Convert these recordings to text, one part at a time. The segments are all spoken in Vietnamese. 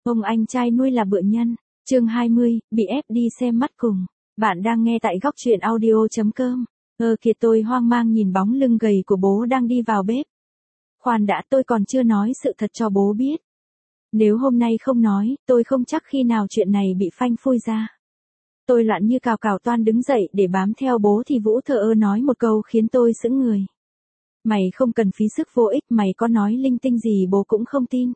Ông anh trai nuôi là bựa nhân. Chương 20, bị ép đi xem mắt cùng. Bạn đang nghe tại góc truyện audio.com. Kìa, tôi hoang mang nhìn bóng lưng gầy của bố đang đi vào bếp. Khoan đã, tôi còn chưa nói sự thật cho bố biết. Nếu hôm nay không nói, tôi không chắc khi nào chuyện này bị phanh phui ra. Tôi loạn như cào cào toan đứng dậy để bám theo bố thì Vũ thờ ơ nói một câu khiến tôi sững người. Mày không cần phí sức vô ích, mày có nói linh tinh gì bố cũng không tin.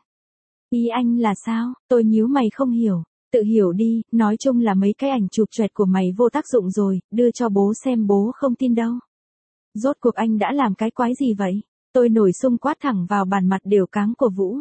Ý anh là sao? Tôi nhíu mày không hiểu. Tự hiểu đi, nói chung là mấy cái ảnh chụp choẹt của mày vô tác dụng rồi, đưa cho bố xem bố không tin đâu. Rốt cuộc anh đã làm cái quái gì vậy? Tôi nổi xung quát thẳng vào bàn mặt đều cáng của Vũ.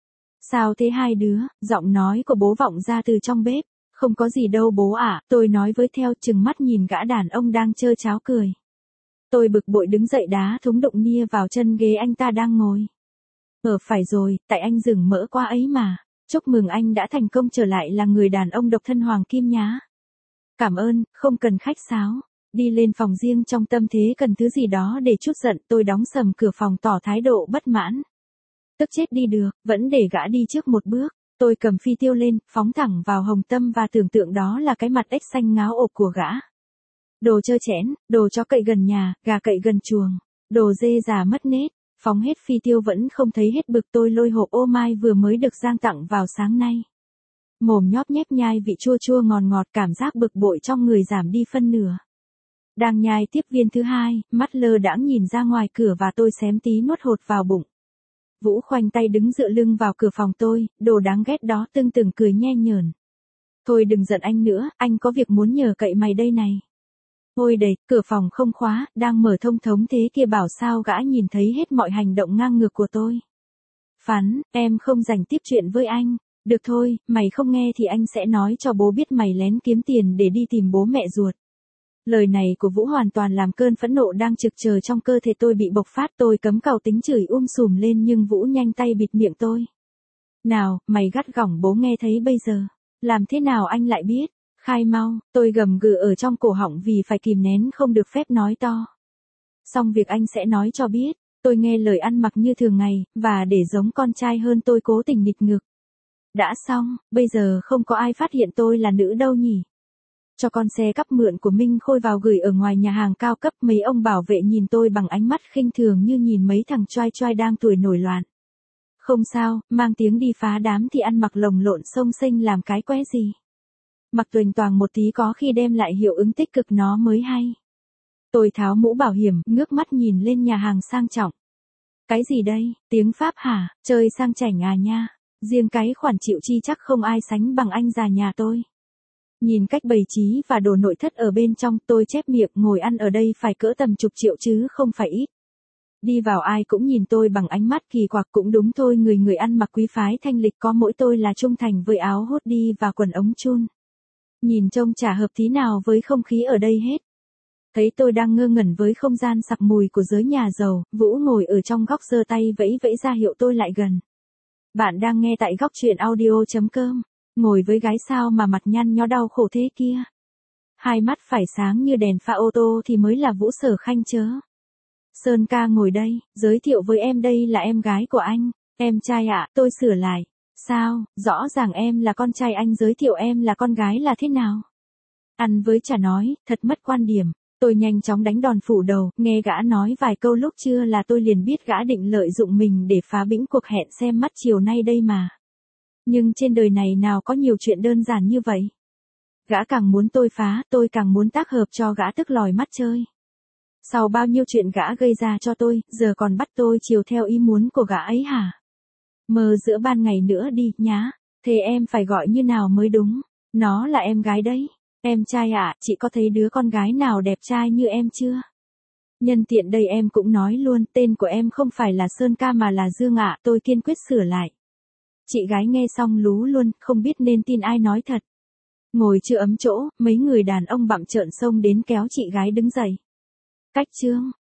Sao thế hai đứa? Giọng nói của bố vọng ra từ trong bếp. Không có gì đâu bố ạ, tôi nói với theo chừng mắt nhìn gã đàn ông đang trơ cháo cười. Tôi bực bội đứng dậy đá thúng đụng nia vào chân ghế anh ta đang ngồi. Phải rồi, tại anh dừng mỡ qua ấy mà. Chúc mừng anh đã thành công trở lại là người đàn ông độc thân hoàng kim nhá. Cảm ơn, không cần khách sáo. Đi lên phòng riêng trong tâm thế cần thứ gì đó để trút giận, tôi đóng sầm cửa phòng tỏ thái độ bất mãn. Tức chết đi được, vẫn để gã đi trước một bước. Tôi cầm phi tiêu lên, phóng thẳng vào hồng tâm và tưởng tượng đó là cái mặt ếch xanh ngáo ộp của gã. Đồ trơ chẽn, đồ chó cậy gần nhà, gà cậy gần chuồng, đồ dê già mất nết. Phóng hết phi tiêu vẫn không thấy hết bực, tôi lôi hộp ô mai vừa mới được Giang tặng vào sáng nay. Mồm nhóp nhép nhai vị chua chua ngọt ngọt, cảm giác bực bội trong người giảm đi phân nửa. Đang nhai tiếp viên thứ hai, mắt lơ đãng nhìn ra ngoài cửa và tôi xém tí nuốt hột vào bụng. Vũ khoanh tay đứng dựa lưng vào cửa phòng tôi, đồ đáng ghét đó tưng từng cười nhe nhởn. Thôi đừng giận anh nữa, anh có việc muốn nhờ cậy mày đây này. Ôi đầy, cửa phòng không khóa, đang mở thông thống thế kia bảo sao gã nhìn thấy hết mọi hành động ngang ngược của tôi. Phán, em không rảnh tiếp chuyện với anh. Được thôi, mày không nghe thì anh sẽ nói cho bố biết mày lén kiếm tiền để đi tìm bố mẹ ruột. Lời này của Vũ hoàn toàn làm cơn phẫn nộ đang trực chờ trong cơ thể tôi bị bộc phát, tôi cấm cào tính chửi sùm lên nhưng Vũ nhanh tay bịt miệng tôi. Nào, mày gắt gỏng bố nghe thấy bây giờ. Làm thế nào anh lại biết? Khai mau, tôi gầm gừ ở trong cổ họng vì phải kìm nén không được phép nói to. Xong việc anh sẽ nói cho biết, tôi nghe lời ăn mặc như thường ngày, và để giống con trai hơn tôi cố tình nghịch ngược. Đã xong, bây giờ không có ai phát hiện tôi là nữ đâu nhỉ. Cho con xe cắp mượn của Minh Khôi vào gửi ở ngoài nhà hàng cao cấp, mấy ông bảo vệ nhìn tôi bằng ánh mắt khinh thường như nhìn mấy thằng choai choai đang tuổi nổi loạn. Không sao, mang tiếng đi phá đám thì ăn mặc lồng lộn xông xênh làm cái qué gì. Mặc tuềnh toàng một tí có khi đem lại hiệu ứng tích cực nó mới hay. Tôi tháo mũ bảo hiểm, ngước mắt nhìn lên nhà hàng sang trọng. Cái gì đây, tiếng Pháp hả, chơi sang chảnh à nha. Riêng cái khoản chịu chi chắc không ai sánh bằng anh già nhà tôi. Nhìn cách bày trí và đồ nội thất ở bên trong, tôi chép miệng, ngồi ăn ở đây phải cỡ tầm chục triệu chứ không phải ít. Đi vào ai cũng nhìn tôi bằng ánh mắt kỳ quặc, cũng đúng thôi, người người ăn mặc quý phái thanh lịch, có mỗi tôi là trung thành với áo hoodie và quần ống chun. Nhìn trông chả hợp tí nào với không khí ở đây hết. Thấy tôi đang ngơ ngẩn với không gian sặc mùi của giới nhà giàu, Vũ ngồi ở trong góc giơ tay vẫy vẫy ra hiệu tôi lại gần. Bạn đang nghe tại góc truyện audio.com. Ngồi với gái sao mà mặt nhăn nhó đau khổ thế kia. Hai mắt phải sáng như đèn pha ô tô thì mới là Vũ Sở Khanh chớ. Sơn ca ngồi đây, giới thiệu với em đây là em gái của anh. Em trai ạ, tôi sửa lại. Sao, rõ ràng em là con trai, anh giới thiệu em là con gái là thế nào? Ăn với chả nói, thật mất quan điểm. Tôi nhanh chóng đánh đòn phủ đầu, nghe gã nói vài câu lúc trưa là tôi liền biết gã định lợi dụng mình để phá bĩnh cuộc hẹn xem mắt chiều nay đây mà. Nhưng trên đời này nào có nhiều chuyện đơn giản như vậy. Gã càng muốn tôi phá, tôi càng muốn tác hợp cho gã tức lòi mắt chơi. Sau bao nhiêu chuyện gã gây ra cho tôi, giờ còn bắt tôi chiều theo ý muốn của gã ấy hả? Mơ giữa ban ngày nữa đi, nhá. Thế em phải gọi như nào mới đúng? Nó là em gái đấy. Em trai ạ, chị có thấy đứa con gái nào đẹp trai như em chưa? Nhân tiện đây em cũng nói luôn, tên của em không phải là Sơn ca mà là Dương ạ, tôi kiên quyết sửa lại. Chị gái nghe xong lú luôn, không biết nên tin ai nói thật. Ngồi chưa ấm chỗ, mấy người đàn ông bặm trợn xông đến kéo chị gái đứng dậy. Cách chương,